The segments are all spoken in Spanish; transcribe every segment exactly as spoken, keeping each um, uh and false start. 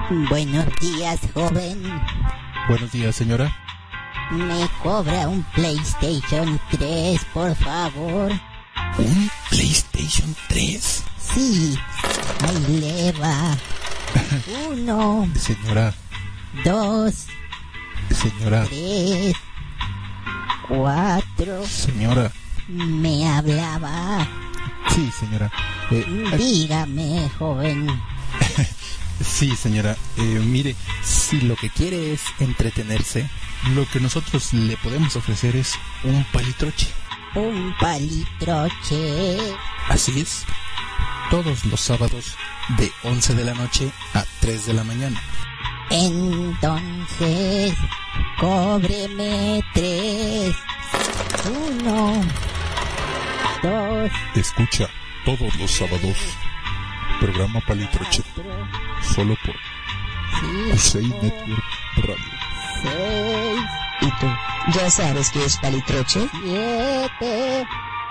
Buenos días, joven. Buenos días, señora. Me cobra un PlayStation tres, por favor. ¿Un PlayStation tres? Sí, ahí le va. Uno. Señora. Dos. Señora. Tres. Cuatro. Señora. Me hablaba. Sí, señora. Eh, Dígame, joven. Sí, señora. Eh, mire, si lo que quiere es entretenerse, lo que nosotros le podemos ofrecer es un palitroche. Un palitroche. Así es. Todos los sábados de once de la noche a tres de la mañana. Entonces, cóbreme tres. Uno. Dos. Escucha todos los sábados programa Palitroche, solo por Cusey Network Radio. Seis. ¿Y tú? ¿Ya sabes qué es Palitroche? Siete.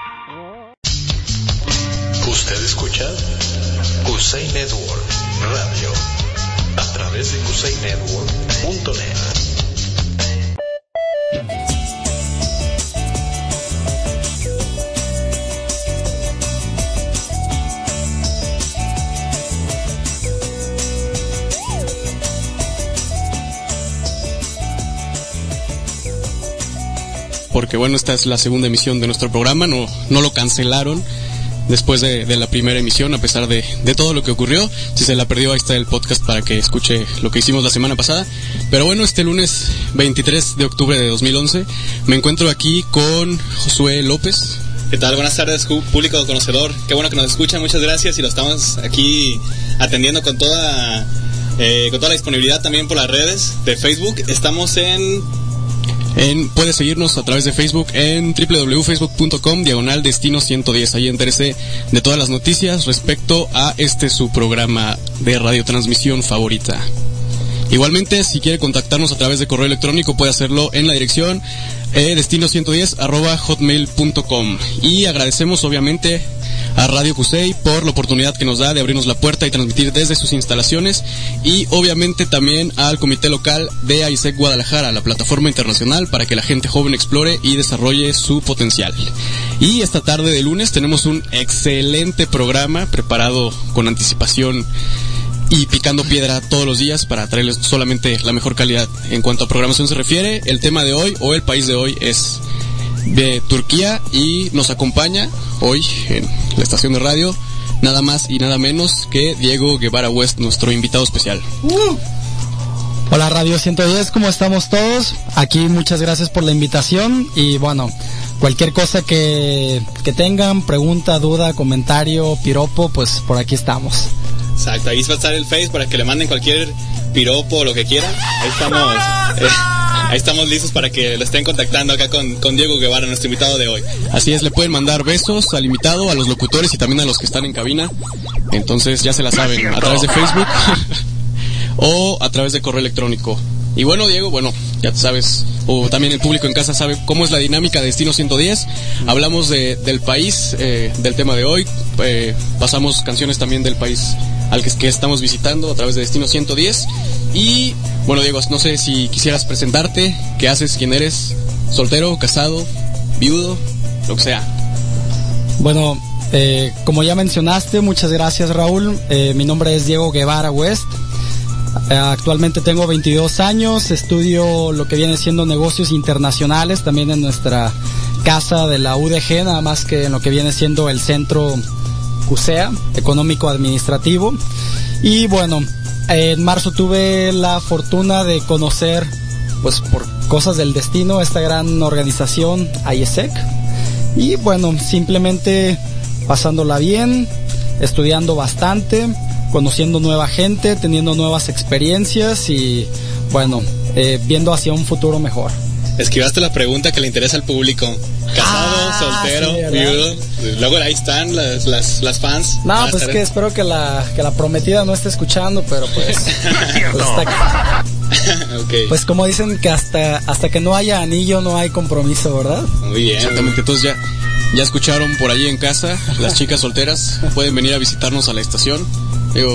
Usted escucha Cusey Network Radio a través de cusey network punto net. Porque bueno, esta es la segunda emisión de nuestro programa, no, no lo cancelaron después de, de la primera emisión, a pesar de, de todo lo que ocurrió. Si se la perdió, ahí está el podcast para que escuche lo que hicimos la semana pasada. Pero bueno, este lunes veintitrés de octubre de dos mil once me encuentro aquí con Josué López. ¿Qué tal? Buenas tardes, público conocedor. Qué bueno que nos escuchan, muchas gracias, y lo estamos aquí atendiendo con toda, eh, con toda la disponibilidad también por las redes de Facebook. Estamos en... En, puedes seguirnos a través de Facebook en doble u doble u doble u punto facebook punto com diagonal destino ciento diez. Ahí entérese de todas las noticias respecto a este su programa de radiotransmisión favorita. Igualmente, si quiere contactarnos a través de correo electrónico, puede hacerlo en la dirección eh, destino ciento diez arroba hotmail punto com. Y agradecemos obviamente a Radio Cusey por la oportunidad que nos da de abrirnos la puerta y transmitir desde sus instalaciones, y obviamente también al comité local de A I S E C Guadalajara, la plataforma internacional para que la gente joven explore y desarrolle su potencial. Y esta tarde de lunes tenemos un excelente programa preparado con anticipación y picando piedra todos los días para traerles solamente la mejor calidad. En cuanto a programación se refiere, el tema de hoy o el país de hoy es de Turquía, y nos acompaña hoy en la estación de radio nada más y nada menos que Diego Guevara West, nuestro invitado especial. Uh. Hola Radio ciento diez, ¿cómo estamos todos? Aquí muchas gracias por la invitación, y bueno, cualquier cosa que, que tengan, pregunta, duda, comentario, piropo, pues por aquí estamos. Exacto, ahí va a estar el Face para que le manden cualquier piropo o lo que quieran. Ahí estamos, eh, ahí estamos listos para que lo estén contactando acá con, con Diego Guevara, nuestro invitado de hoy. Así es, le pueden mandar besos al invitado, a los locutores y también a los que están en cabina. Entonces ya se la saben, a través de Facebook o a través de correo electrónico. Y bueno, Diego, bueno, ya te sabes, o también el público en casa sabe cómo es la dinámica de Destino ciento diez. Hablamos de, del país, eh, del tema de hoy, eh, pasamos canciones también del país al que, que estamos visitando a través de Destino ciento diez. Y bueno, Diego, no sé si quisieras presentarte, qué haces, quién eres, soltero, casado, viudo, lo que sea. Bueno, eh, como ya mencionaste, muchas gracias, Raúl. Eh, mi nombre es Diego Guevara West. Actualmente tengo veintidós años, estudio lo que viene siendo negocios internacionales también en nuestra casa de la U D G, nada más que en lo que viene siendo el centro CUSEA, económico administrativo. Y bueno, en marzo tuve la fortuna de conocer, pues por cosas del destino, esta gran organización A I S E C. Y bueno, simplemente pasándola bien, estudiando bastante, conociendo nueva gente, teniendo nuevas experiencias y bueno, eh, viendo hacia un futuro mejor. Esquivaste la pregunta que le interesa al público. Casado, ah, soltero, sí, viudo. Luego ahí están las, las, las fans. No, pues estar... que espero que la, que la prometida no esté escuchando, pero pues... pues, hasta que, okay. Pues como dicen que hasta, hasta que no haya anillo no hay compromiso, ¿verdad? Muy bien. Exactamente, entonces ya, ya escucharon por allí en casa, las chicas solteras pueden venir a visitarnos a la estación. Digo,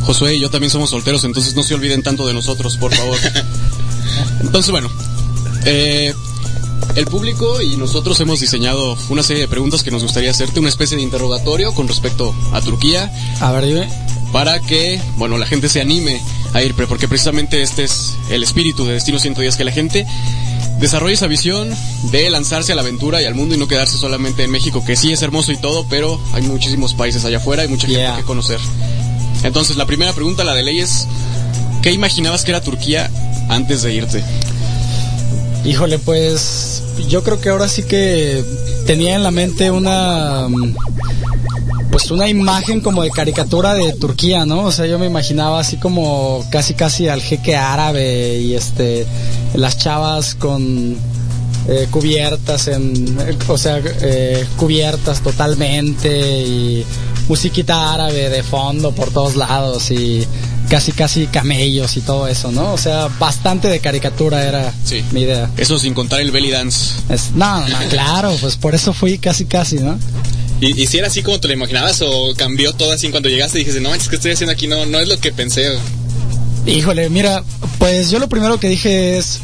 Josué y yo también somos solteros, entonces no se olviden tanto de nosotros, por favor. Entonces, bueno, eh, el público y nosotros hemos diseñado una serie de preguntas que nos gustaría hacerte, una especie de interrogatorio con respecto a Turquía. A ver, dime. Para que, bueno, la gente se anime a ir, porque precisamente este es el espíritu de Destino ciento diez, que la gente desarrolle esa visión de lanzarse a la aventura y al mundo y no quedarse solamente en México, que sí es hermoso y todo, pero hay muchísimos países allá afuera y mucha gente yeah. que conocer. Entonces, la primera pregunta, la de ley, es: ¿qué imaginabas que era Turquía antes de irte? Híjole, pues yo creo que ahora sí que tenía en la mente una pues una imagen como de caricatura de Turquía, ¿no? O sea, yo me imaginaba así como casi casi al jeque árabe y este las chavas con eh, cubiertas en o sea, eh, cubiertas totalmente y musiquita árabe de fondo por todos lados y casi casi camellos y todo eso, ¿no? O sea, bastante de caricatura era sí. mi idea. Eso sin contar el belly dance. Es, no, no, claro, pues por eso fui casi casi, ¿no? ¿Y, y si era así como te lo imaginabas o cambió todo así cuando llegaste y dijiste, no manches, ¿qué estoy haciendo aquí? No, no es lo que pensé. Híjole, mira, pues yo lo primero que dije es,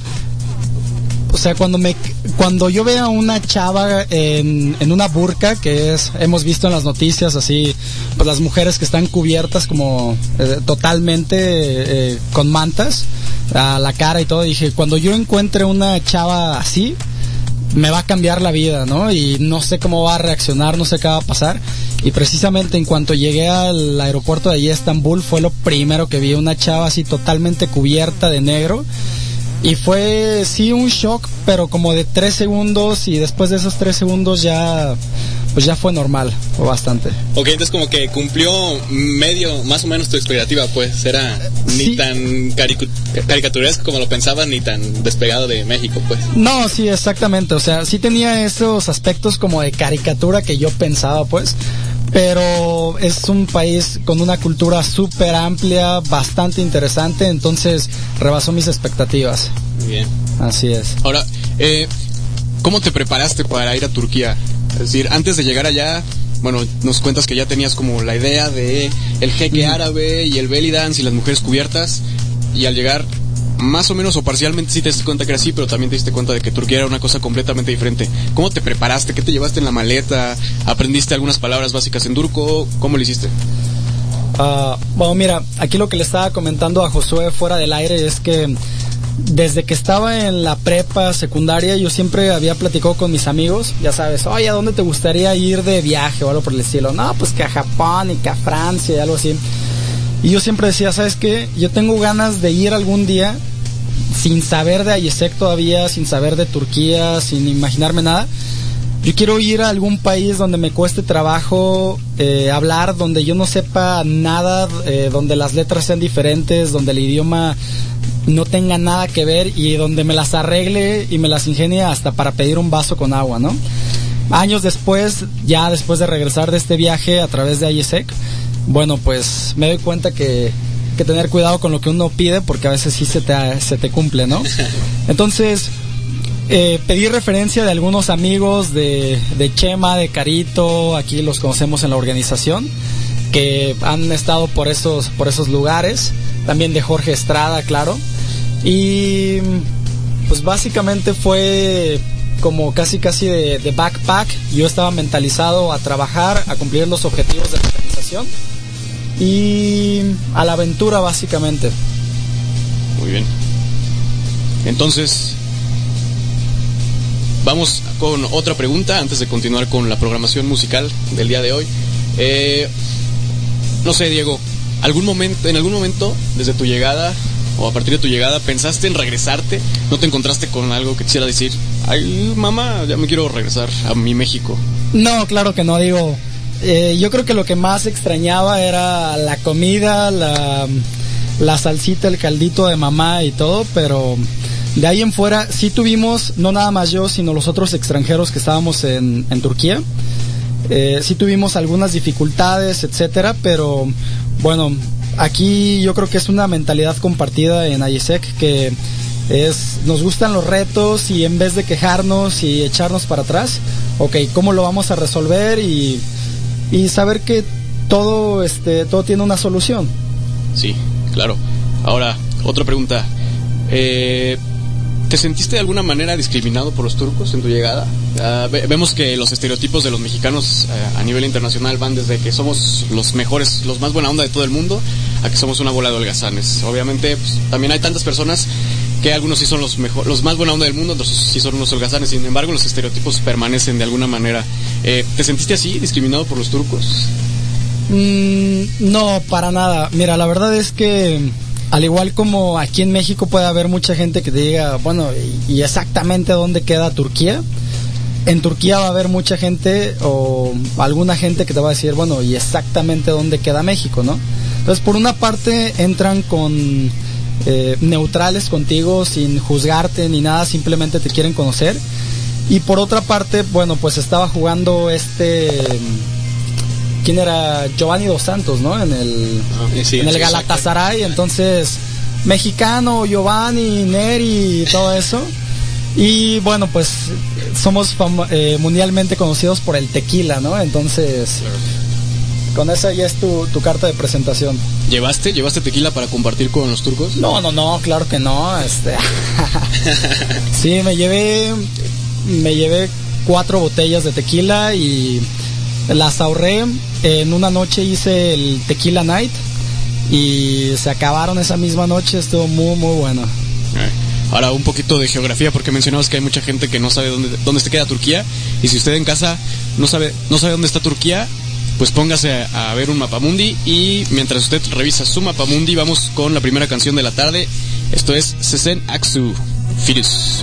o sea, cuando me cuando yo veo a una chava en, en una burka, que es, hemos visto en las noticias así, pues las mujeres que están cubiertas como eh, totalmente eh, con mantas a la cara y todo, dije, cuando yo encuentre una chava así, me va a cambiar la vida, ¿no? Y no sé cómo va a reaccionar, no sé qué va a pasar. Y precisamente en cuanto llegué al aeropuerto de allí, Estambul, fue lo primero que vi, una chava así totalmente cubierta de negro. Y fue, sí, un shock, pero como de tres segundos, y después de esos tres segundos ya, pues ya fue normal, o bastante. Ok, entonces como que cumplió medio, más o menos tu expectativa, pues, era sí. ni tan caric- caricaturesco como lo pensabas, ni tan despegado de México, pues. No, sí, exactamente, o sea, sí tenía esos aspectos como de caricatura que yo pensaba, pues, pero es un país con una cultura súper amplia, bastante interesante, entonces rebasó mis expectativas. Muy bien. Así es. Ahora, eh, ¿cómo te preparaste para ir a Turquía? Es decir, antes de llegar allá, bueno, nos cuentas que ya tenías como la idea de el jeque mm. árabe y el belly dance y las mujeres cubiertas, y al llegar, más o menos o parcialmente sí te diste cuenta que era así, pero también te diste cuenta de que Turquía era una cosa completamente diferente. ¿Cómo te preparaste? ¿Qué te llevaste en la maleta? ¿Aprendiste algunas palabras básicas en turco? ¿Cómo lo hiciste? Uh, bueno, mira, aquí lo que le estaba comentando a Josué fuera del aire es que desde que estaba en la prepa secundaria yo siempre había platicado con mis amigos, ya sabes, oye, ¿a dónde te gustaría ir de viaje o algo por el estilo? No, pues que a Japón y que a Francia y algo así. Y yo siempre decía, ¿sabes qué? Yo tengo ganas de ir algún día sin saber de Ayesek todavía, sin saber de Turquía, sin imaginarme nada. Yo quiero ir a algún país donde me cueste trabajo eh, hablar, donde yo no sepa nada, eh, donde las letras sean diferentes, donde el idioma no tenga nada que ver y donde me las arregle y me las ingenie hasta para pedir un vaso con agua, ¿no? Años después, ya después de regresar de este viaje a través de Ayesek, bueno, pues me doy cuenta que, que tener cuidado con lo que uno pide, porque a veces sí se te, se te cumple, ¿no? Entonces, eh, pedí referencia de algunos amigos de, de Chema, de Carito, aquí los conocemos en la organización, que han estado por esos, por esos lugares, también de Jorge Estrada, claro, y pues básicamente fue como casi casi de, de backpack. Yo estaba mentalizado a trabajar, a cumplir los objetivos de la organización y a la aventura básicamente. Muy bien. Entonces, vamos con otra pregunta antes de continuar con la programación musical del día de hoy. Eh, no sé, Diego, ¿algún momento, en algún momento desde tu llegada o a partir de tu llegada pensaste en regresarte? ¿No te encontraste con algo que quisiera decir, ay mamá, ya me quiero regresar a mi México? No, claro que no, digo, eh, yo creo que lo que más extrañaba era la comida, la, la salsita, el caldito de mamá y todo, pero de ahí en fuera sí tuvimos, no nada más yo, sino los otros extranjeros que estábamos en, en Turquía, eh, sí tuvimos algunas dificultades, etcétera, pero bueno, aquí yo creo que es una mentalidad compartida en Ayesek, que es, nos gustan los retos y en vez de quejarnos y echarnos para atrás, ok, ¿cómo lo vamos a resolver? Y, y saber que todo, este, todo tiene una solución. Sí, claro. Ahora, otra pregunta. Eh, ¿Te sentiste de alguna manera discriminado por los turcos en tu llegada? Uh, ve- vemos que los estereotipos de los mexicanos uh, a nivel internacional van desde que somos los mejores, los más buena onda de todo el mundo, a que somos una bola de holgazanes. Obviamente, pues, también hay tantas personas que algunos sí son los mejor, los más buena onda del mundo, otros sí son unos holgazanes. Sin embargo, los estereotipos permanecen de alguna manera. Eh, ¿Te sentiste así, discriminado por los turcos? Mm, no, para nada. Mira, la verdad es que al igual como aquí en México puede haber mucha gente que te diga, bueno, ¿y, y exactamente dónde queda Turquía? En Turquía va a haber mucha gente o alguna gente que te va a decir, bueno, ¿y exactamente dónde queda México, no? Entonces, por una parte entran con eh, neutrales contigo, sin juzgarte ni nada, simplemente te quieren conocer. Y por otra parte, bueno, pues estaba jugando este... ¿Quién era? Giovanni Dos Santos, ¿no? En el, ah, sí, en el sí, Galatasaray. Entonces, mexicano, Giovanni, Neri y todo eso. Y bueno, pues somos fam- eh, mundialmente conocidos por el tequila, ¿no? Entonces, claro, con esa ya es tu, tu carta de presentación. ¿Llevaste? ¿Llevaste tequila para compartir con los turcos? No, no, no, claro que no. Este... sí, me llevé, me llevé cuatro botellas de tequila y las ahorré. En una noche hice el Tequila Night y se acabaron esa misma noche. Estuvo muy, muy bueno. Ahora un poquito de geografía, porque mencionabas que hay mucha gente que no sabe dónde, dónde se queda Turquía. Y si usted en casa no sabe, no sabe dónde está Turquía, pues póngase a, a ver un mapamundi. Y mientras usted revisa su mapamundi, vamos con la primera canción de la tarde. Esto es Sezen Aksu, Firuz.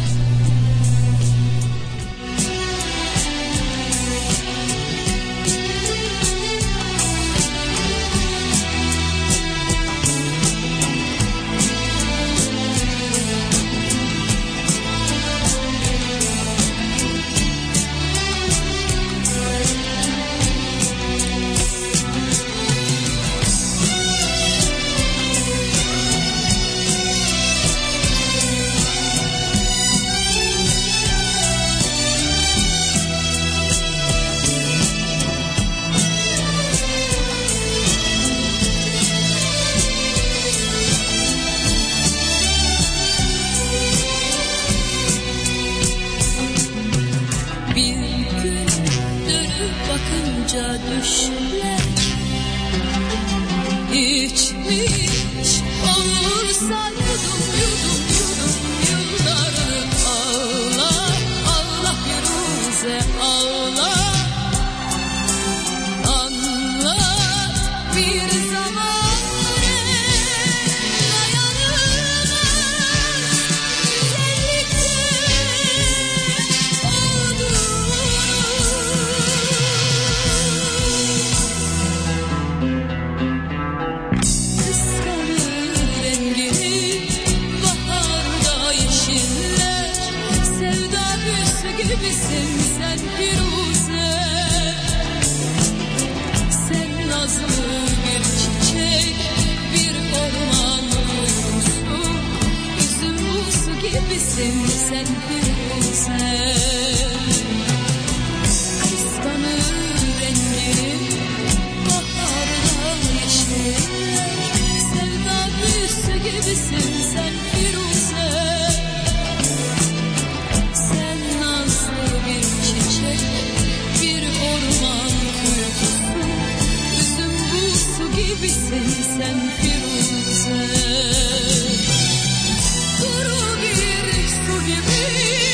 Kuru bir su gibi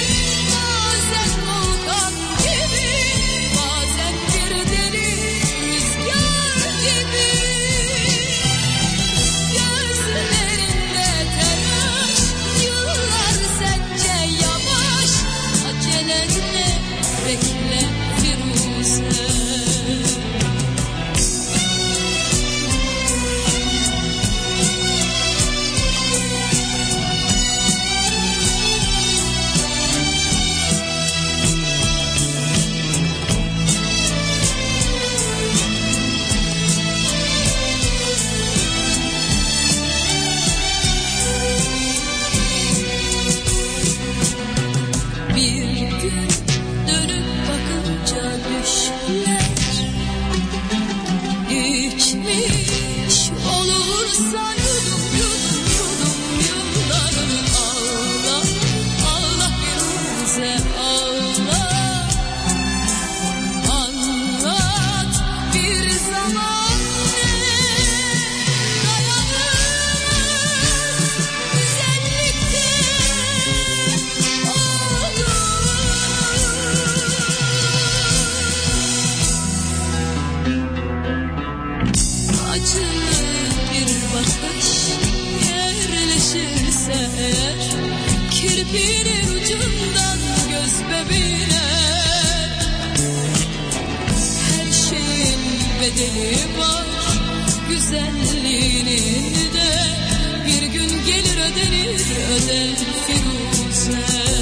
değişirse eğer, kirpinin ucundan göz bebeğine, her şeyin bedeli var, güzelliğinin de bir gün gelir ödenir, öder Firuze.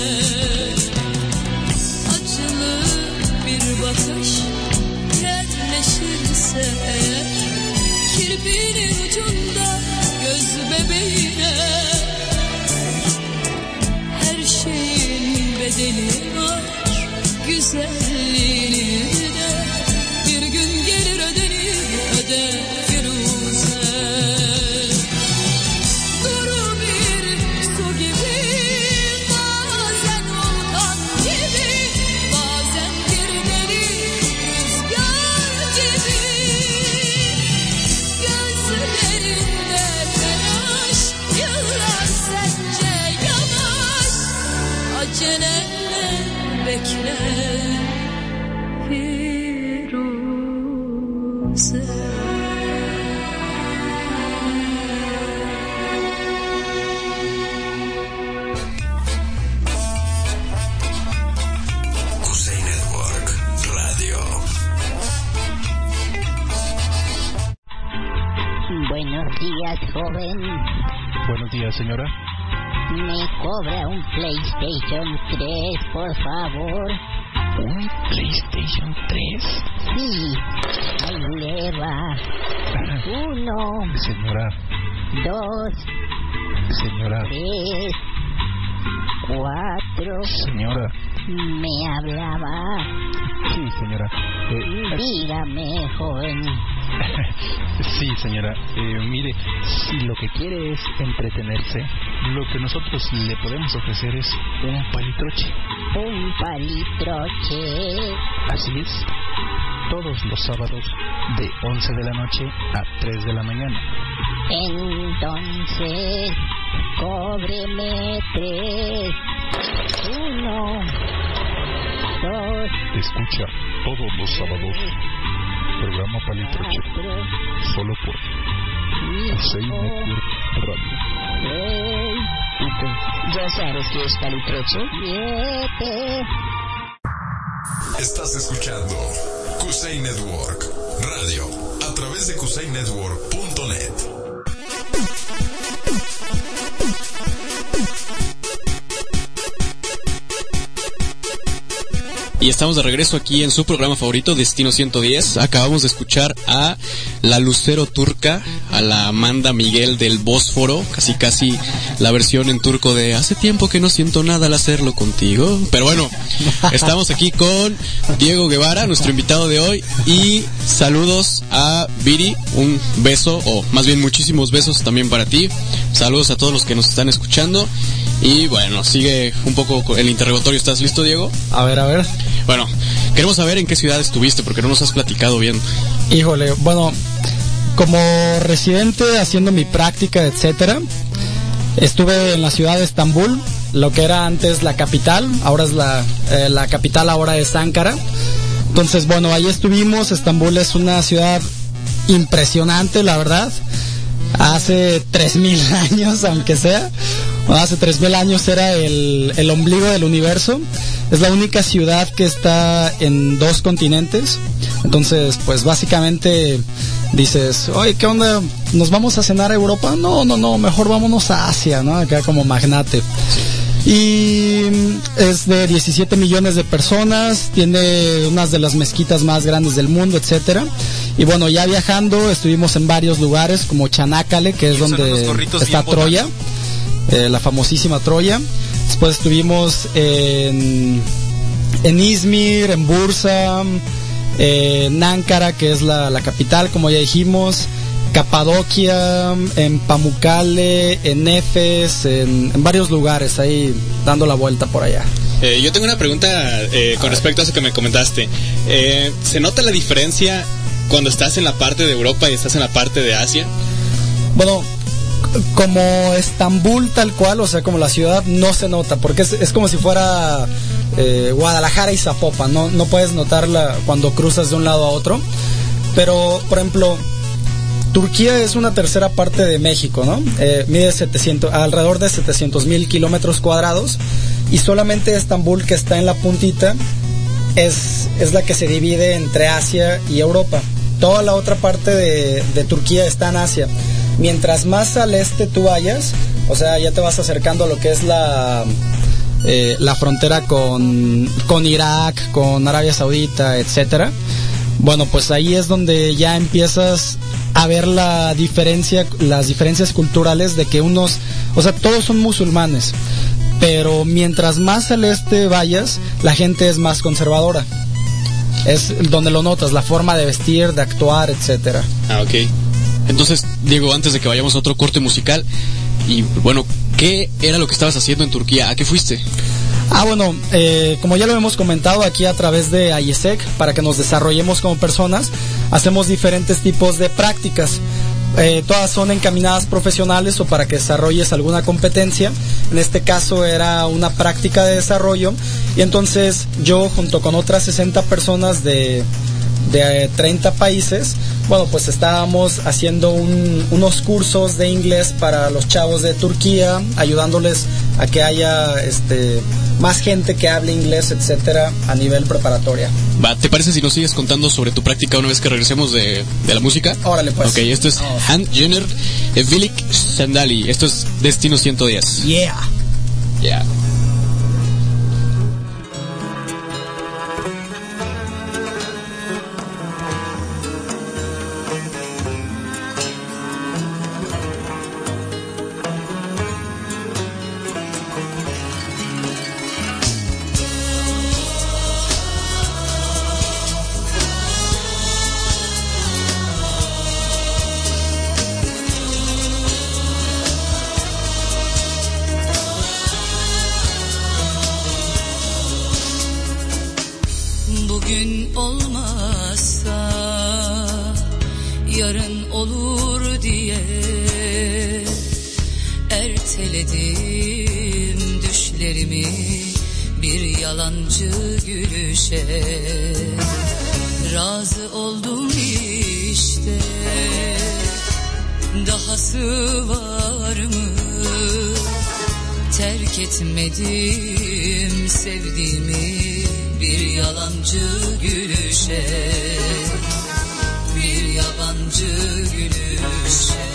Acılı bir bakış yerleşirse eğer, kirpinin ucunda göz bebeğine, her şeyin bedeli var, güzelliğini de bir gün gelir ödenir, öder Firuze. Duru bir su gibi, bazen volkan gibi, bazen bir deli rüzgar gibi. Gözlerinde telaş, yıllar sence yavaş, acelenle bekle Firuze. Kuzey Network Radio. Buenos días, joven. Buenos días, señora. Me cobra un PlayStation tres, por favor. ¿Un PlayStation tres? Sí, ahí le va. Uno, Señora, dos, señora, tres, cuatro. señora. Me hablaba. Sí, señora. Eh, Dígame, joven. sí, señora. Eh, mire, si lo que quiere es entretenerse, lo que nosotros le podemos ofrecer es un palitroche. Un palitroche. Así es. Todos los sábados de once de la noche a tres de la mañana. Entonces, cóbreme tres. Uno, dos, Escucha todos los sábados programa Palitroche, cuatro, solo por Kuzey cinco, Network Radio. seis, ¿Y tú? ¿Ya sabes qué es palitroche? siete. Estás escuchando Kuzey Network Radio a través de kuzey network punto net. Y estamos de regreso aquí en su programa favorito, Destino ciento diez. Acabamos de escuchar a la Lucero turca, a la Amanda Miguel del Bósforo, casi casi la versión en turco de hace tiempo que no siento nada al hacerlo contigo. Pero bueno, estamos aquí con Diego Guevara, nuestro invitado de hoy, y saludos a Viri, un beso, o más bien muchísimos besos también para ti. Saludos a todos los que nos están escuchando. Y bueno, sigue un poco el interrogatorio. ¿Estás listo, Diego? A ver, a ver. Bueno, queremos saber en qué ciudad estuviste, porque no nos has platicado bien. Híjole, bueno, como residente haciendo mi práctica, etcétera, estuve en la ciudad de Estambul, lo que era antes la capital, ahora es la, eh, la capital ahora es Ankara. Entonces, bueno, ahí estuvimos. Estambul es una ciudad impresionante, la verdad. Hace tres mil años, aunque sea, hace tres mil años era el, el ombligo del universo. Es la única ciudad que está en dos continentes. Entonces, pues básicamente dices, oye, ¿qué onda? ¿Nos vamos a cenar a Europa? No, no, no, mejor vámonos a Asia, ¿no? Acá como magnate. Y es de diecisiete millones de personas, tiene unas de las mezquitas más grandes del mundo, etcétera. Y bueno, ya viajando, estuvimos en varios lugares como Chanakkale, que es donde está Troya, eh, la famosísima Troya. Después estuvimos en, en Izmir, en Bursa, eh, en Ankara, que es la, la capital, como ya dijimos, Capadocia, en Pamukkale, en Efes, en, en varios lugares, ahí dando la vuelta por allá. Eh, yo tengo una pregunta eh, con respecto a eso que me comentaste. Eh, ¿Se nota la diferencia cuando estás en la parte de Europa y estás en la parte de Asia? Bueno, como Estambul tal cual, o sea, como la ciudad, no se nota, porque es, es como si fuera eh, Guadalajara y Zapopan, no, no puedes notarla cuando cruzas de un lado a otro. Pero, por ejemplo, Turquía es una tercera parte de México, ¿no? Eh, mide setecientos, alrededor de setecientos mil kilómetros cuadrados, y solamente Estambul, que está en la puntita, es, es la que se divide entre Asia y Europa. Toda la otra parte de, de Turquía está en Asia. Mientras más al este tú vayas, o sea, ya te vas acercando a lo que es la, eh, la frontera con, con Irak, con Arabia Saudita, etcétera. Bueno, pues ahí es donde ya empiezas a ver la diferencia, las diferencias culturales de que unos, o sea, todos son musulmanes, pero mientras más al este vayas, la gente es más conservadora. Es donde lo notas, la forma de vestir, de actuar, etcétera. Ah, ok. Entonces, Diego, antes de que vayamos a otro corte musical, y bueno, ¿qué era lo que estabas haciendo en Turquía? ¿A qué fuiste? Ah, bueno, eh, como ya lo hemos comentado aquí a través de AIESEC, para que nos desarrollemos como personas, hacemos diferentes tipos de prácticas. Eh, todas son encaminadas profesionales o para que desarrolles alguna competencia. En este caso era una práctica de desarrollo, y entonces yo, junto con otras sesenta personas de, de treinta países, bueno, pues estábamos haciendo un, unos cursos de inglés para los chavos de Turquía, ayudándoles a que haya este más gente que hable inglés, etcétera, a nivel preparatoria. Va, ¿te parece si nos sigues contando sobre tu práctica una vez que regresemos de, de la música? Órale, pues. Ok, esto es oh. Han Jenner Evilik Sandali. Esto es Destino ciento diez. Yeah. Yeah. Bugün olmazsa yarın olur diye erteledim düşlerimi bir yalancı gülüşe. Razı oldum işte, dahası var mı? Terk etmedim sevdiğimi bir yalancı gülüşe, bir yabancı gülüşe.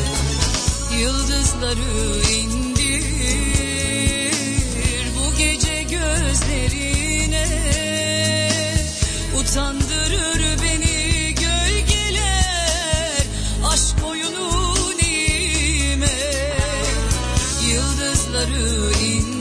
Yıldızları indir bu gece gözlerine, utandırır beni gölgeler aşk oyunu nime. Yıldızları indir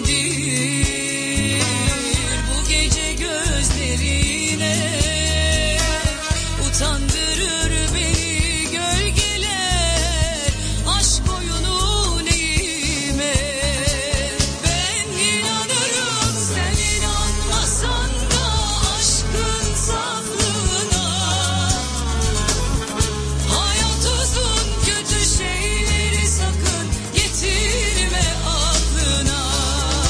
utandırır beni gölgeler aşk oyunu neyime. Ben inanırım sen inanmasan da aşkın saflığına. Hayat uzun, kötü şeyleri sakın getirme aklına.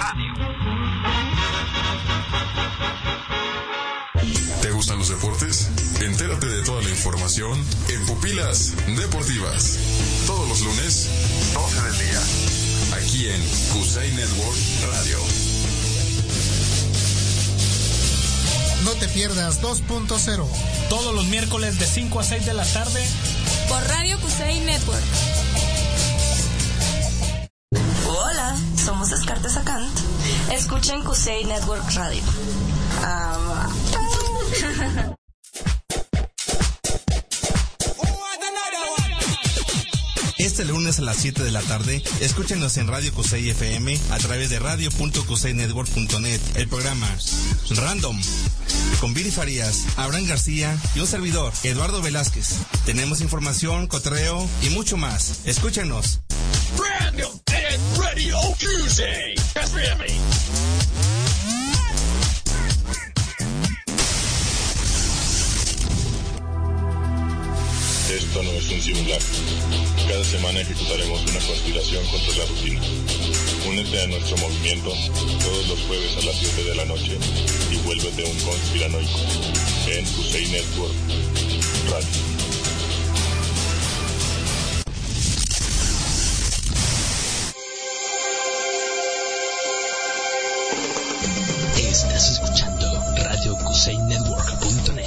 Radio. ¿Te gustan los deportes? Entérate de toda la información en Pupilas Deportivas. Todos los lunes, doce del día. Aquí en Kusei Network Radio. No te pierdas dos punto cero. Todos los miércoles de cinco a seis de la tarde. Por Radio Kusei Network. Hola, somos Descartes Acant. Escuchen Kusei Network Radio. Um, Este lunes a las siete de la tarde, escúchenos en Radio Kusei F M a través de radio punto kusei network punto net. El programa Random con Viri Farías, Abraham García y un servidor, Eduardo Velázquez. Tenemos información, cotorreo y mucho más. Escúchenos. Random and Radio Kusei F M. Esto no es un simulacro. Cada semana ejecutaremos una conspiración contra la rutina. Únete a nuestro movimiento todos los jueves a las siete de la noche y vuélvete un conspiranoico en Kusei Network Radio. Estás escuchando Radio Kusei Network punto net.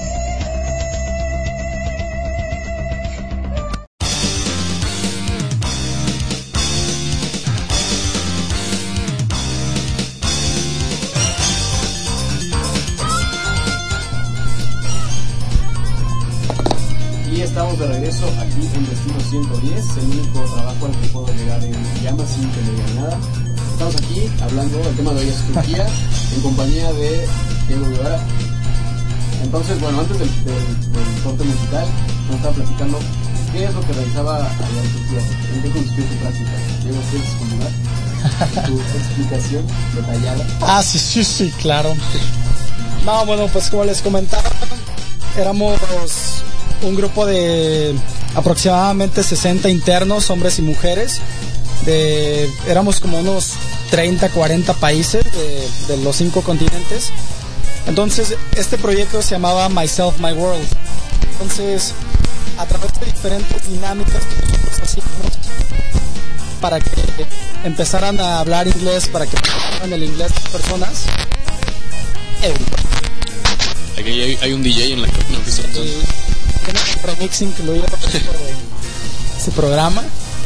Estamos de regreso aquí en Destino ciento diez, el único trabajo al que puedo llegar en llama sin que me digan nada. Estamos aquí hablando, el tema de hoy es Turquía, en compañía de Diego Guevara. Entonces, bueno, antes del, del, del corte musical, nos estaba platicando qué es lo que realizaba allá en Turquía, en qué consistió su práctica. Diego, ¿quieres continuar tu explicación detallada? Ah, sí, sí, sí, claro. No, bueno, pues como les comentaba, éramos un grupo de aproximadamente sesenta internos, hombres y mujeres. De, éramos como unos treinta, cuarenta países de, de los cinco continentes. Entonces, este proyecto se llamaba Myself, My World. Entonces, a través de diferentes dinámicas que nosotros hacíamos para que empezaran a hablar inglés, para que empezaran el inglés las personas. Eh, Aquí hay, hay un D J en la cabina. Sí, tiene un remix incluido de ese programa.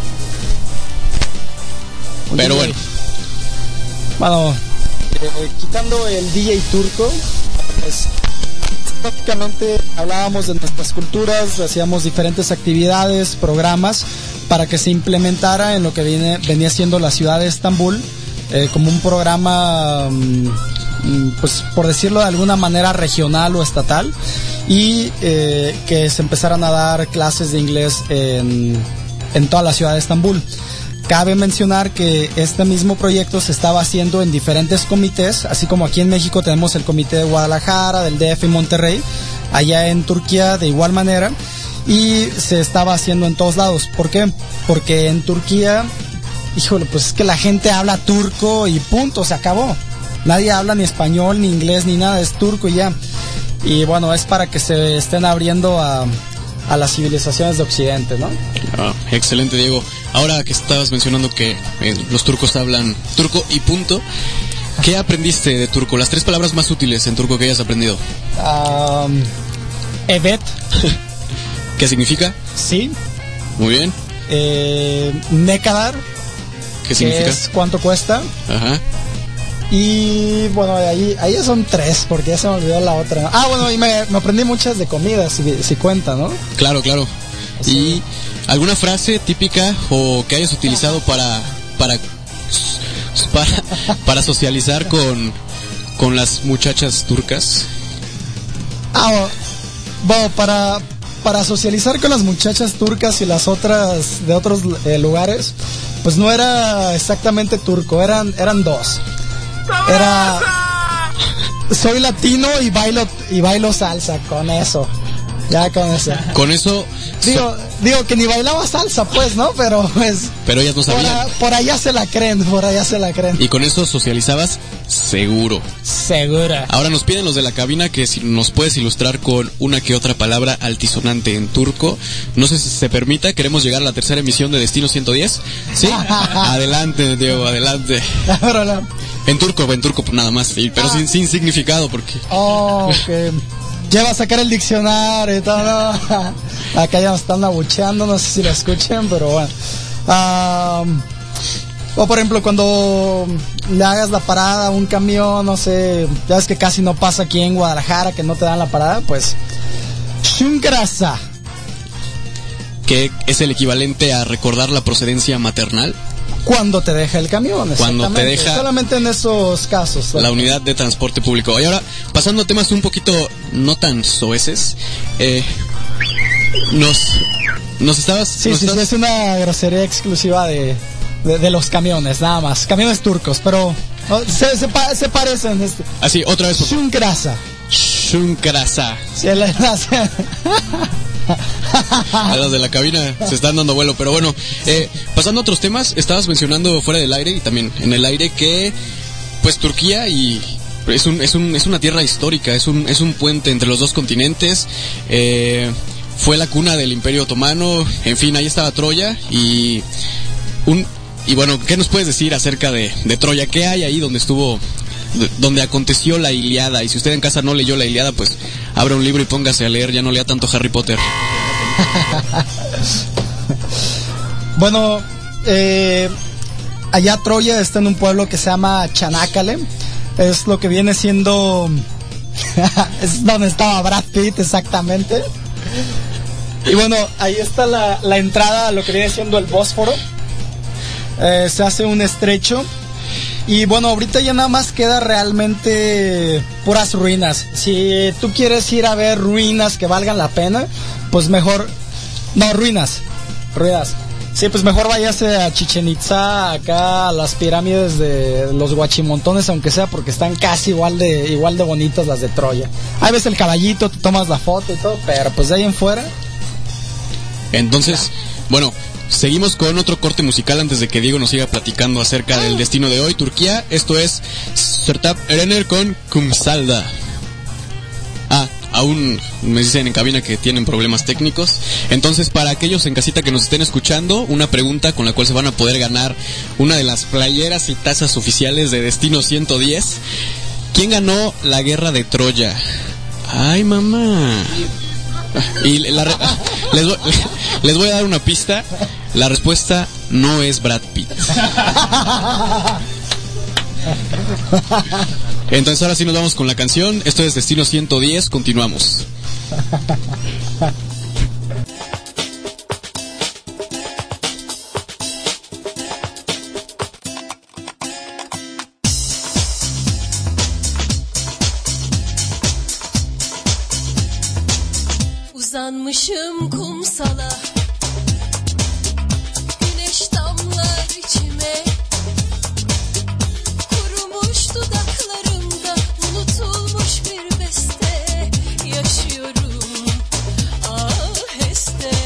Un Pero D J. bueno. Bueno, eh, quitando el D J turco, pues prácticamente hablábamos de nuestras culturas, hacíamos diferentes actividades, programas para que se implementara en lo que viene, venía siendo la ciudad de Estambul, eh, como un programa, pues por decirlo de alguna manera regional o estatal, y eh, que se empezaran a dar clases de inglés en, en toda la ciudad de Estambul. Cabe mencionar que este mismo proyecto se estaba haciendo en diferentes comités, así como aquí en México tenemos el comité de Guadalajara, del D F y Monterrey, allá en Turquía de igual manera, y se estaba haciendo en todos lados. ¿Por qué? Porque en Turquía, híjole, pues es que la gente habla turco y punto, se acabó. Nadie habla ni español, ni inglés, ni nada, es turco y ya. Y bueno, es para que se estén abriendo a, a las civilizaciones de Occidente, ¿no? Ah, excelente, Diego. Ahora que estabas mencionando que eh, los turcos hablan turco y punto, ¿qué aprendiste de turco? Las tres palabras más útiles en turco que hayas aprendido. Um, evet. ¿Qué significa? Sí. Muy bien. Eh, ne kadar. ¿Qué significa? Es cuánto cuesta. Ajá. Y bueno, ahí, ahí son tres, porque ya se me olvidó la otra. Ah, bueno, y me, me aprendí muchas de comida, si, si cuenta, ¿no? Claro, claro. Sí. ¿Y alguna frase típica o que hayas utilizado para para para, para socializar con, con las muchachas turcas? Ah, bueno, para, para socializar con las muchachas turcas y las otras de otros eh, lugares, pues no era exactamente turco, eran, eran dos. Era soy latino y bailo y bailo salsa, con eso. Ya con eso. Con eso... Digo, digo que ni bailaba salsa, pues, ¿no? Pero pues... Pero ellas no sabían. Por, a, por allá se la creen, por allá se la creen. Y con eso socializabas seguro. Segura. Ahora nos piden los de la cabina que si nos puedes ilustrar con una que otra palabra altisonante en turco. No sé si se permita, queremos llegar a la tercera emisión de Destino ciento diez. ¿Sí? Adelante, Diego, adelante. En turco, en turco nada más, pero sin, sin significado porque... Oh, ok. Lleva a sacar el diccionario y todo, ¿no? Acá ya nos están abucheando, no sé si lo escuchen, pero bueno. Um, o por ejemplo, cuando le hagas la parada a un camión, no sé, ya ves que casi no pasa aquí en Guadalajara, que no te dan la parada, pues... Shungrasa. Que es el equivalente a recordar la procedencia maternal. Cuando te deja el camión, cuando te deja solamente en esos casos, ¿verdad? La unidad de transporte público. Y ahora, pasando a temas un poquito no tan soeces, eh, nos, nos estabas... Sí, nos sí, estabas... sí, es una grosería exclusiva de, de, de los camiones, nada más. Camiones turcos, pero oh, se, se, pa, se parecen. Este. Así, otra vez. Shungrasa. Shungrasa. Sí, la, la, a las de la cabina se están dando vuelo, pero bueno, eh, pasando a otros temas, estabas mencionando fuera del aire y también en el aire que pues Turquía y es un es un es una tierra histórica, es un es un puente entre los dos continentes, eh, fue la cuna del Imperio Otomano, en fin, ahí estaba Troya y un y bueno, ¿qué nos puedes decir acerca de, de Troya? ¿Qué hay ahí donde estuvo donde aconteció la Ilíada? Y si usted en casa no leyó la Ilíada, pues abra un libro y póngase a leer, ya no lea tanto Harry Potter. Bueno, eh, allá Troya está en un pueblo que se llama Çanakkale, es lo que viene siendo es donde estaba Brad Pitt exactamente. Y bueno, ahí está la, la entrada a lo que viene siendo el Bósforo. Eh, se hace un estrecho. Y bueno, ahorita ya nada más queda realmente puras ruinas. Si tú quieres ir a ver ruinas que valgan la pena, pues mejor... No, ruinas. Ruinas. Sí, pues mejor váyase a Chichén Itzá, acá a las pirámides de los Guachimontones, aunque sea, porque están casi igual de igual de bonitas las de Troya. Ahí ves el caballito, te tomas la foto y todo, pero pues de ahí en fuera... Entonces, bueno... Seguimos con otro corte musical antes de que Diego nos siga platicando acerca del destino de hoy. Turquía, esto es Sertab Erener con Kumsalda. Ah, aún me dicen en cabina que tienen problemas técnicos. Entonces, para aquellos en casita que nos estén escuchando, una pregunta con la cual se van a poder ganar una de las playeras y tazas oficiales de Destino ciento diez. ¿Quién ganó la guerra de Troya? Ay, mamá. Y la re- les, voy, les voy a dar una pista. La respuesta no es Brad Pitt. Entonces ahora sí nos vamos con la canción. Esto es Destino ciento diez. Continuamos. Uzanmışım kumsala, güneş damlar içime, kurumuş dudaklarımda unutulmuş bir beste, yaşıyorum aheste,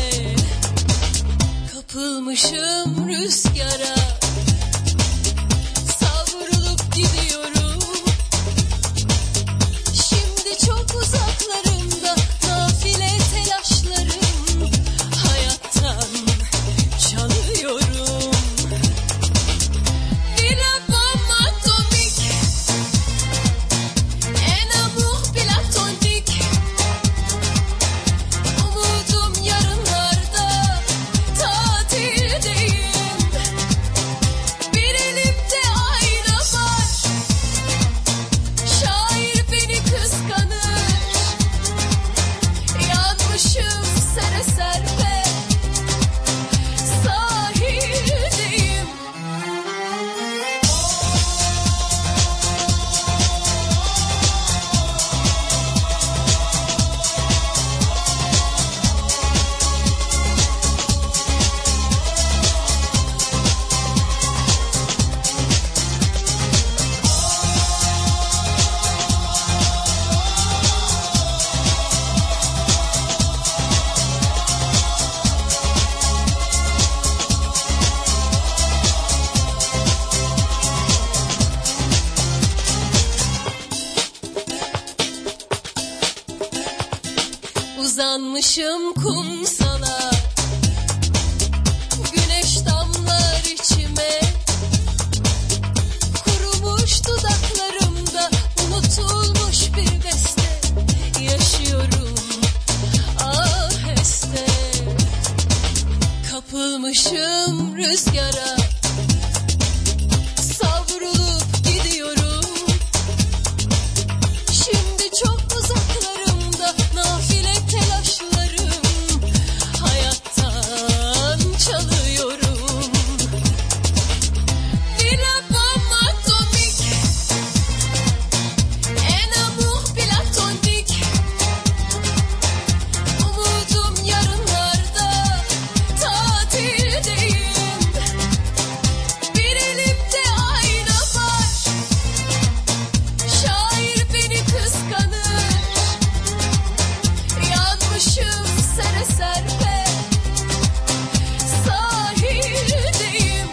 kapılmışım rüzgara, savrulup gidiyorum, şimdi çok uzaklarımda nafile telaşlarım, hayat Yanmışım kumsala, güneş damlar içime, kurumuş dudaklarımda unutulmuş bir beste, yaşıyorum aheste, kapılmışım rüzgara, savrulup gidiyorum. Şimdi çok uzaklarımda nafile telaşlarım, hayattan çalıyorum. Villa bomba atomik, en amour platonik, umudum yarınlarda, tatildeyim. Bir elimde ayna var, şair beni kıskanır. Yanmışım sere serpe, sahildeyim.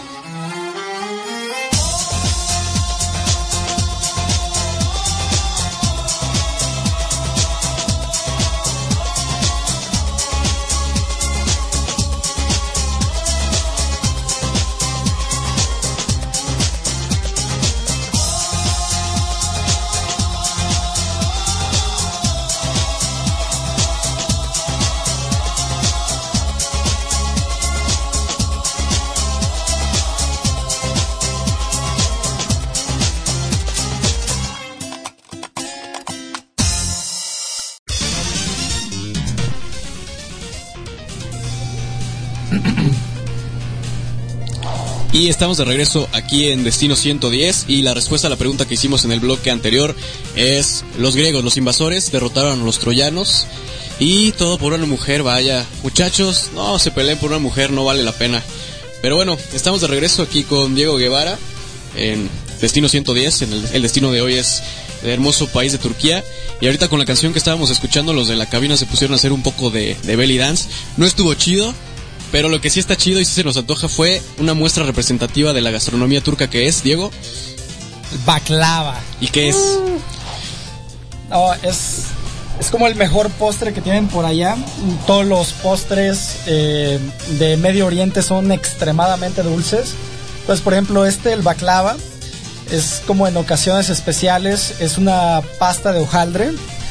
Y estamos de regreso aquí en Destino ciento diez y la respuesta a la pregunta que hicimos en el bloque anterior es: los griegos, los invasores, derrotaron a los troyanos y todo por una mujer. Vaya, muchachos, no se peleen por una mujer, no vale la pena. Pero bueno, estamos de regreso aquí con Diego Guevara en Destino ciento diez. En el, el destino de hoy es el hermoso país de Turquía. Y ahorita con la canción que estábamos escuchando, los de la cabina se pusieron a hacer un poco de, de belly dance. No estuvo chido, pero lo que sí está chido y sí se nos antoja fue una muestra representativa de la gastronomía turca, que es, Diego. Baklava. ¿Y qué es? Uh. No, es, es como el mejor postre que tienen por allá. Todos los postres eh, de Medio Oriente son extremadamente dulces. Pues por ejemplo este, el baklava, es como en ocasiones especiales, es una pasta de hojaldre.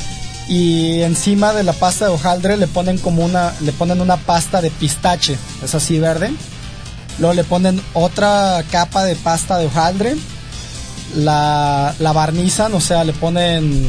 Y encima de la pasta de hojaldre le ponen como una, le ponen una pasta de pistache, es así verde. Luego le ponen otra capa de pasta de hojaldre, la, la barnizan, o sea, le ponen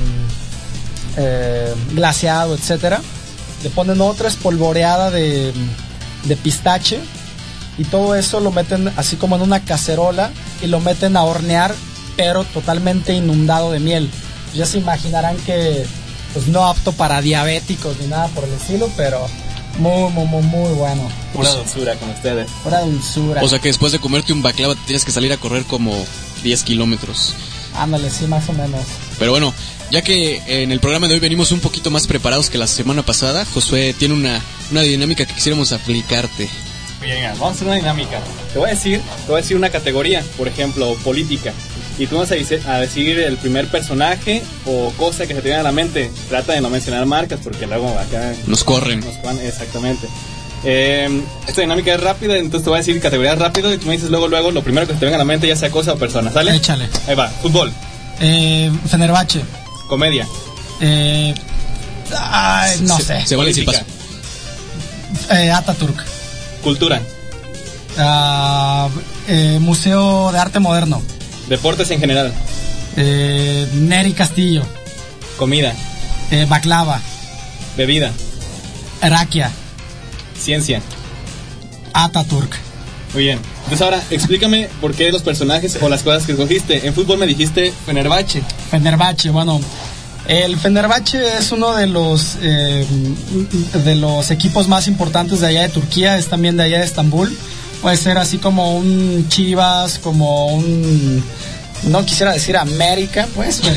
eh, glaseado, etcétera. Le ponen otra espolvoreada de, de pistache y todo eso lo meten así como en una cacerola y lo meten a hornear, pero totalmente inundado de miel. Ya se imaginarán que pues no apto para diabéticos ni nada por el estilo, pero muy, muy, muy, muy bueno. Pura dulzura con ustedes. Pura dulzura. O sea que después de comerte un baklava te tienes que salir a correr como diez kilómetros. Ándale, sí, más o menos. Pero bueno, ya que en el programa de hoy venimos un poquito más preparados que la semana pasada, Josué tiene una, una dinámica que quisiéramos aplicarte. Bien, vamos a hacer una dinámica. Te voy a decir, te voy a decir una categoría, por ejemplo, política. Y tú vas a decir, a decir el primer personaje o cosa que se te viene a la mente. Trata de no mencionar marcas porque luego acá nos corren. Nos corren, exactamente. Eh, esta dinámica es rápida, entonces te voy a decir categorías rápido y tú me dices luego, luego lo primero que se te venga a la mente, ya sea cosa o persona, ¿sale? Échale. Ahí va, fútbol. Eh, Fenerbahce. Comedia. Eh, ay, no se, sé. Se vale decir paso. Eh, Ataturk. Cultura. Uh, eh, Museo de Arte Moderno. Deportes en general. Eh, Neri Castillo. Comida. Eh, baklava. Bebida. Rakia. Ciencia. Ataturk. Muy bien. Entonces ahora explícame por qué los personajes o las cosas que escogiste. En fútbol me dijiste Fenerbahce. Fenerbahce, bueno, el Fenerbahce es uno de los eh, de los equipos más importantes de allá de Turquía, es también de allá de Estambul. Puede ser así como un Chivas, como un, no quisiera decir América, pues, pero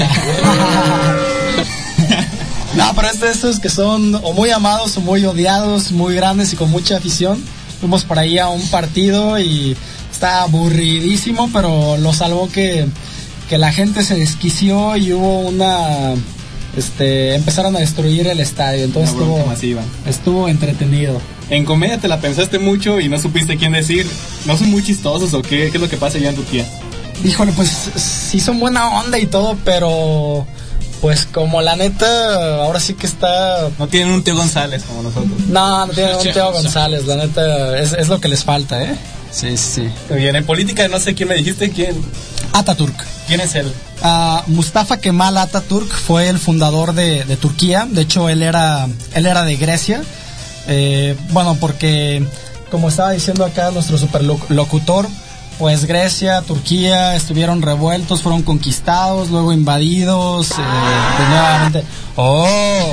no, pero estos, estos que son o muy amados o muy odiados, muy grandes y con mucha afición. Fuimos por ahí a un partido y está aburridísimo, pero lo salvó que, que la gente se desquició y hubo una este, empezaron a destruir el estadio. Entonces estuvo, masiva. estuvo entretenido. En comedia te la pensaste mucho y no supiste quién decir. ¿No son muy chistosos o qué? ¿Qué es lo que pasa allá en Turquía? Híjole, pues sí son buena onda y todo, pero pues como la neta, ahora sí que está... No tienen un Teo González como nosotros. No, no tienen un Teo González, la neta, es, es lo que les falta, ¿eh? Sí, sí. Muy bien, en política no sé quién me dijiste, ¿quién? Ataturk. ¿Quién es él? Uh, Mustafa Kemal Atatürk fue el fundador de, de Turquía. De hecho, él era, él era de Grecia. Eh, bueno, porque, como estaba diciendo acá nuestro superlocutor, pues Grecia, Turquía estuvieron revueltos, fueron conquistados, luego invadidos, eh, de nuevamente. ¡Oh!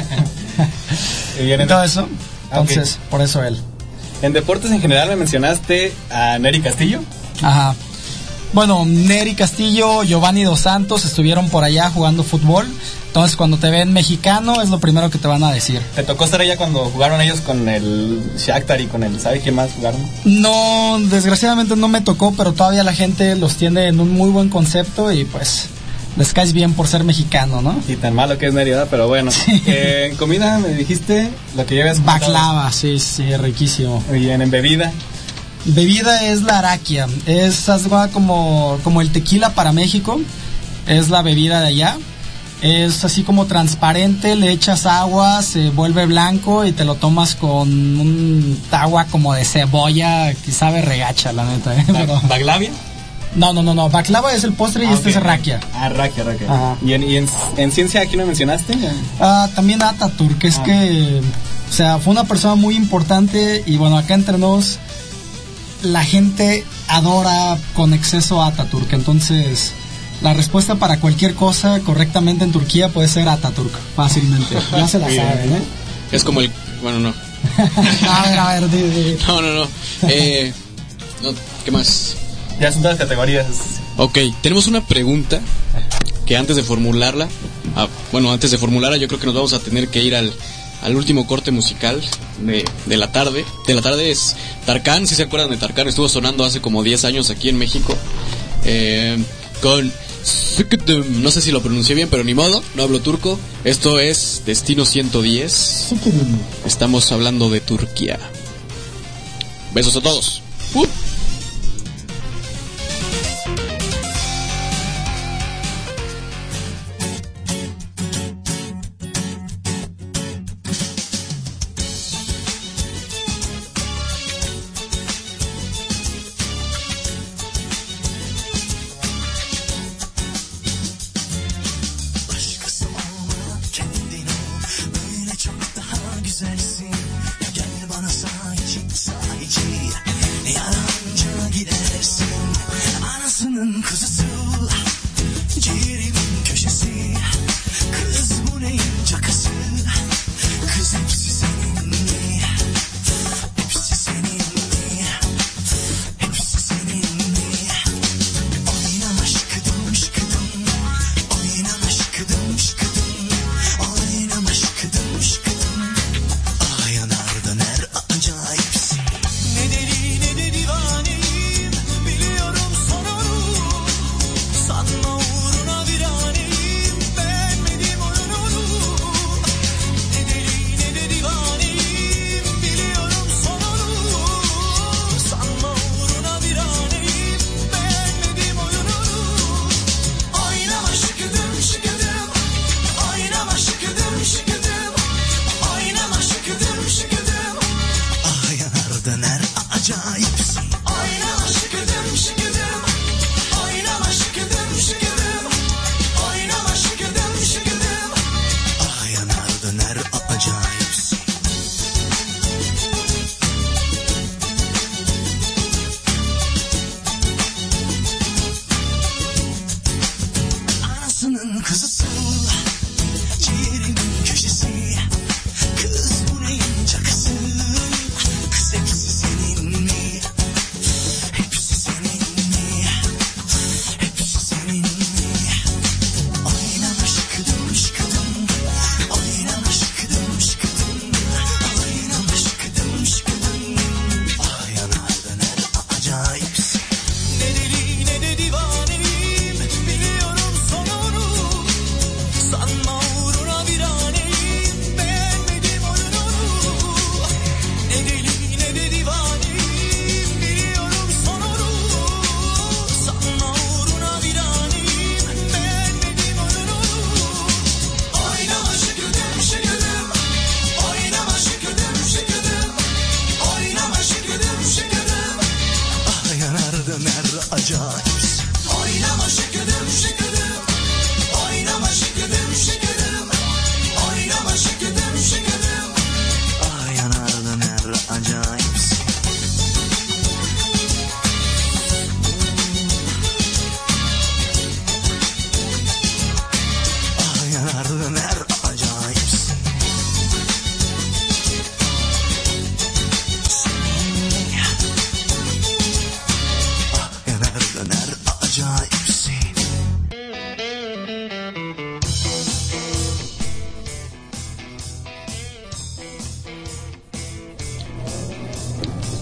Y todo eso. Entonces, okay. Por eso él. En deportes en general me mencionaste a Neri Castillo. Ajá. Bueno, Neri Castillo, Giovanni Dos Santos estuvieron por allá jugando fútbol. Entonces, cuando te ven mexicano, es lo primero que te van a decir. ¿Te tocó estar allá cuando jugaron ellos con el Shakhtar y con el... ¿Sabe quién más jugaron? No, desgraciadamente no me tocó, pero todavía la gente los tiene en un muy buen concepto y pues les caes bien por ser mexicano, ¿no? Y tan malo que es Neri, ¿verdad? Pero bueno. Sí. Eh, en comida me dijiste lo que ya habías comentado. Baklava, sí, sí, riquísimo. Muy bien, en bebida. Bebida es la araquia, es como, como el tequila para México, es la bebida de allá. Es así como transparente, le echas agua, se vuelve blanco y te lo tomas con un agua como de cebolla que sabe regacha, la neta. ¿eh? Pero... ¿Baglavia? No, no, no, no, baklava es el postre y ah, este okay. es rakia. Ah, rakia, rakia. Ajá. ¿Y, en, y en, en ciencia aquí no mencionaste? Ah, también Atatürk, es ah. que, o sea, fue una persona muy importante y bueno, acá entre nos, la gente adora con exceso a Atatürk, entonces... La respuesta para cualquier cosa correctamente en Turquía puede ser Atatürk, fácilmente. Ya se la saben, ¿eh? Es como el... Bueno, no. a ver, a ver, di, di. No, no, no. Eh, no. ¿Qué más? Ya son todas las categorías. Ok, tenemos una pregunta que antes de formularla... Ah, bueno, antes de formularla yo creo que nos vamos a tener que ir al, al último corte musical de, de la tarde. De la tarde es Tarkan, si se acuerdan de Tarkan, estuvo sonando hace como diez años aquí en México. Eh, con... No sé si lo pronuncié bien, pero ni modo, no hablo turco. Esto es Destino ciento diez. Estamos hablando de Turquía. Besos a todos. Uh.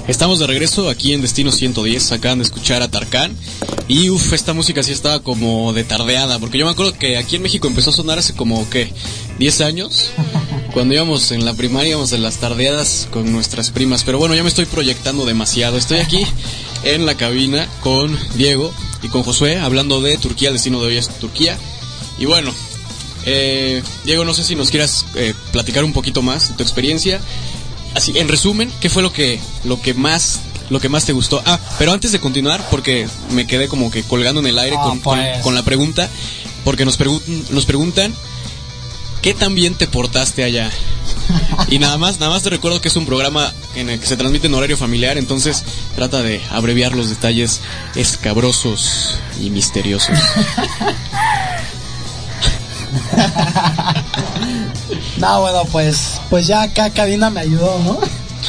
Estamos de regreso aquí en Destino ciento diez. Acaban de escuchar a Tarkan. Y uff, esta música sí estaba como de tardeada. Porque yo me acuerdo que aquí en México empezó a sonar hace como, ¿qué? diez años. Cuando íbamos en la primaria, íbamos en las tardeadas con nuestras primas. Pero bueno, ya me estoy proyectando demasiado. Estoy aquí en la cabina con Diego y con Josué, hablando de Turquía. El destino de hoy es Turquía. Y bueno, eh, Diego, no sé si nos quieras eh, platicar un poquito más de tu experiencia. Así, en resumen, ¿qué fue lo que lo que más lo que más te gustó? Ah, pero antes de continuar, porque me quedé como que colgando en el aire oh, con, pues. con, con la pregunta, porque nos, pregun- nos preguntan ¿qué tan bien te portaste allá? Y nada más, nada más te recuerdo que es un programa en el que se transmite en horario familiar, entonces trata de abreviar los detalles escabrosos y misteriosos. No, bueno, pues pues ya acá Cabina me ayudó, ¿no?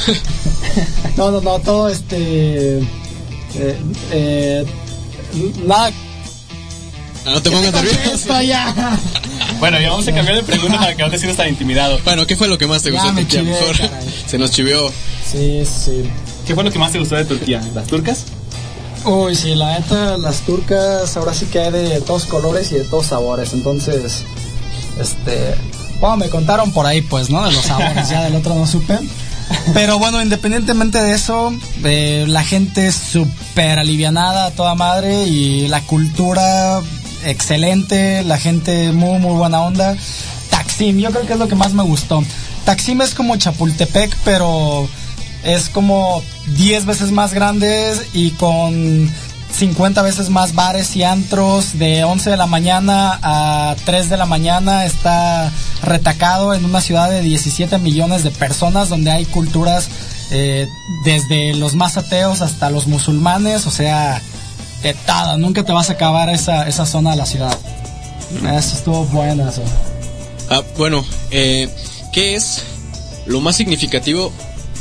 No, no, no, todo este... Eh, eh, nada... No te pongas nervioso. Ya. Bueno, ya vamos a cambiar de pregunta para que no te sientas tan intimidado. Bueno, ¿qué fue lo que más te gustó de Turquía? Mejor se nos chiveó. Sí, sí. ¿Qué fue lo que más te gustó de Turquía? ¿Las turcas? Uy, sí, la neta, las turcas ahora sí que hay de todos colores y de todos sabores. Entonces, este... bueno, me contaron por ahí, pues, ¿no? De los sabores, ya del otro no supe. Pero bueno, independientemente de eso, eh, la gente es súper alivianada a toda madre y la cultura excelente, la gente muy, muy buena onda. Taksim, yo creo que es lo que más me gustó. Taksim es como Chapultepec, pero es como diez veces más grande y con cincuenta veces más bares y antros. De once de la mañana a tres de la mañana está retacado en una ciudad de diecisiete millones de personas, donde hay culturas eh, desde los más ateos hasta los musulmanes, o sea, tetada, nunca te vas a acabar esa, esa zona de la ciudad. Eso estuvo bueno, eso. Ah, bueno, eh, ¿qué es lo más significativo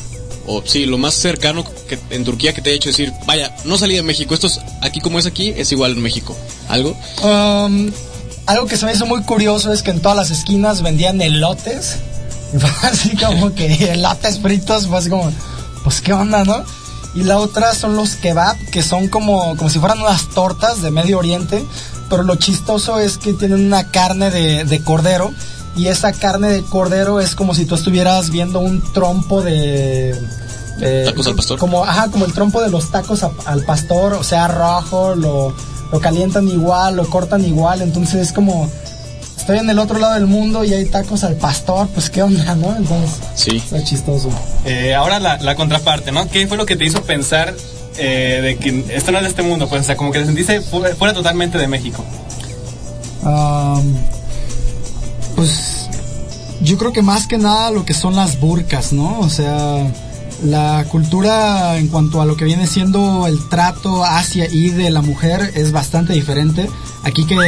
o sí, lo más cercano que en Turquía que te haya hecho decir, vaya, no salí de México, esto es aquí como es aquí, es igual en México? ¿Algo? Um, algo que se me hizo muy curioso es que en todas las esquinas vendían elotes. Y fue así como que elotes fritos, fue así como, pues qué onda, ¿no? Y la otra son los kebab, que son como, como si fueran unas tortas de Medio Oriente, pero lo chistoso es que tienen una carne de, de cordero, y esa carne de cordero es como si tú estuvieras viendo un trompo de... Eh, ¿Tacos al pastor? Como, ajá, como el trompo de los tacos a, al pastor, o sea, rojo, lo, lo calientan igual, lo cortan igual, entonces es como... Estoy en el otro lado del mundo y hay tacos al pastor, pues qué onda, ¿no? Entonces, sí, es chistoso. Eh, ahora la, la contraparte, ¿no? ¿Qué fue lo que te hizo pensar eh, de que esto no es de este mundo? Pues, o sea, como que te sentiste fuera, fuera totalmente de México. Um, pues, yo creo que más que nada lo que son las burkas, ¿no? O sea, la cultura en cuanto a lo que viene siendo el trato hacia y de la mujer es bastante diferente. Aquí que...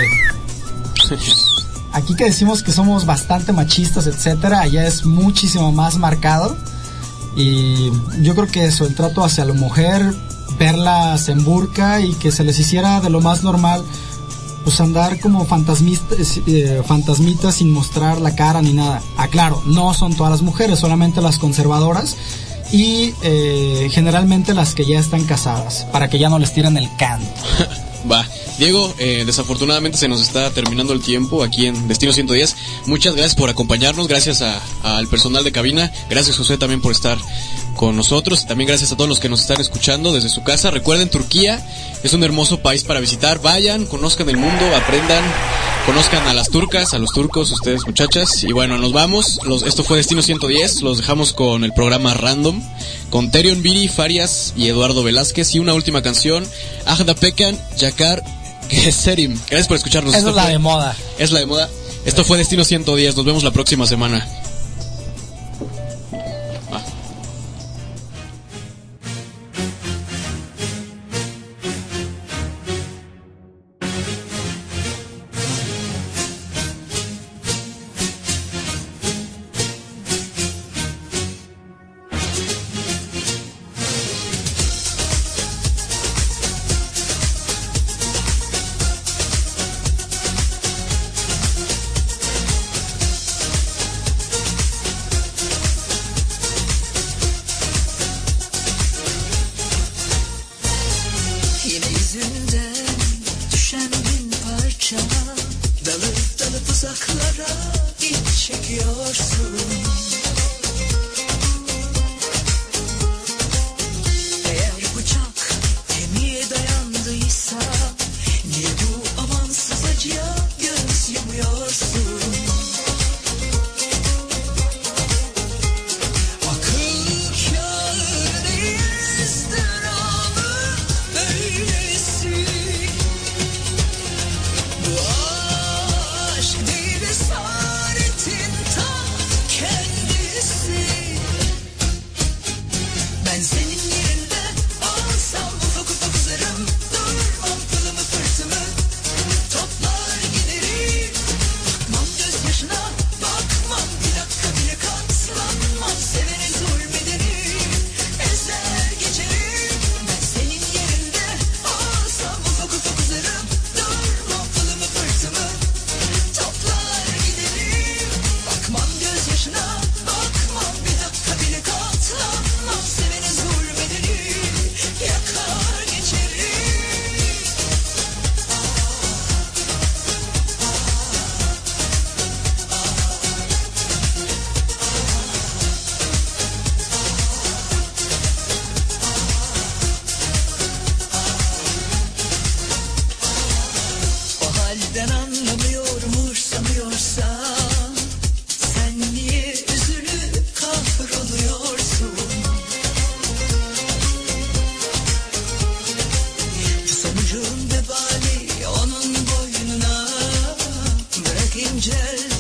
Aquí que decimos que somos bastante machistas, etcétera, allá es muchísimo más marcado. Y yo creo que eso, el trato hacia la mujer, verlas en burka y que se les hiciera de lo más normal, pues andar como fantasmitas, eh, fantasmitas sin mostrar la cara ni nada. Ah, claro, no son todas las mujeres, solamente las conservadoras y eh, generalmente las que ya están casadas, para que ya no les tiren el canto. Va, Diego, eh, desafortunadamente se nos está terminando el tiempo aquí en Destino ciento diez. Muchas gracias por acompañarnos, gracias a, a, al personal de cabina, gracias José también por estar con nosotros, y también gracias a todos los que nos están escuchando desde su casa. Recuerden, Turquía es un hermoso país para visitar, vayan, conozcan el mundo, aprendan, conozcan a las turcas, a los turcos, ustedes muchachas, y bueno, nos vamos. Los, esto fue Destino ciento diez, los dejamos con el programa Random, con Terion Biri, Farias y Eduardo Velázquez, y una última canción, Ajda Pekan, Yakar Geserim. Gracias por escucharnos. Esa es la de moda. Es la de moda. Esto fue Destino ciento diez, nos vemos la próxima semana. Dalıp dalıp uzaklara iç çekiyorsun. Eğer bıçak kemiğe dayandıysa niye bu amansız acıya göz yumuyorsun? Akıl kâr değil ızdırabı böylesi. Bu aşk değil esaretin ta kendisi. Ben senin yerinde olsam ufak ufak uzarım. Durmam pılımı fırtımı toplar giderim. Bakmam gözyaşına bakmam bir dakika bile katlanmam. Sevene zulmederim ezer geçerim. Ben senin yerinde olsam ufak ufak uzarım. Durmam pılımı fırtımı toplar giderim. Bakmam gözyaşına bakmam bir dakika bile katlanmam. Sevene zulmederim yakar geçerim. O halden anlamıyor umursamıyorsan sen niye üzülüp kahroluyorsun? Sonucun vebali onun boynuna. Bırak incel